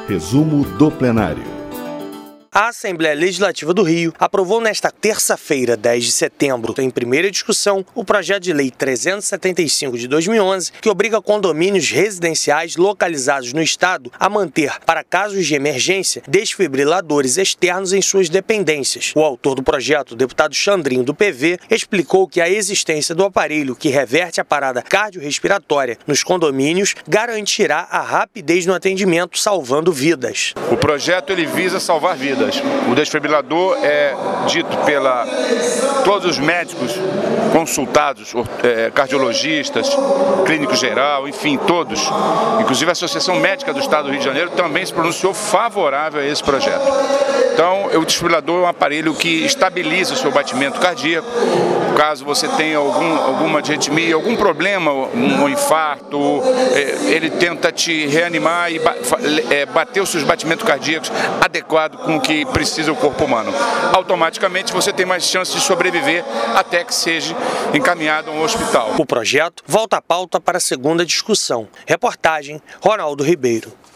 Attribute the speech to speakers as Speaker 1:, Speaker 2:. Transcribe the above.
Speaker 1: Resumo do plenário.
Speaker 2: A Assembleia Legislativa do Rio aprovou nesta terça-feira, 10 de setembro, em primeira discussão, o projeto de lei 375 de 2011, que obriga condomínios residenciais localizados no estado a manter, para casos de emergência, desfibriladores externos em suas dependências. O autor do projeto, o deputado Xandrinho, do PV, explicou que a existência do aparelho que reverte a parada cardiorrespiratória nos condomínios garantirá a rapidez no atendimento, salvando vidas.
Speaker 3: O projeto ele visa salvar vidas. O desfibrilador é dito pela todos os médicos consultados, cardiologistas, clínico geral, enfim, todos. Inclusive a Associação Médica do Estado do Rio de Janeiro também se pronunciou favorável a esse projeto. Então, o desfibrilador é um aparelho que estabiliza o seu batimento cardíaco. Caso você tenha alguma arritmia, algum problema, um infarto, ele tenta te reanimar e bater os seus batimentos cardíacos adequado com o que precisa o corpo humano. Automaticamente você tem mais chance de sobreviver até que seja encaminhado a um hospital.
Speaker 2: O projeto volta à pauta para a segunda discussão. Reportagem, Ronaldo Ribeiro.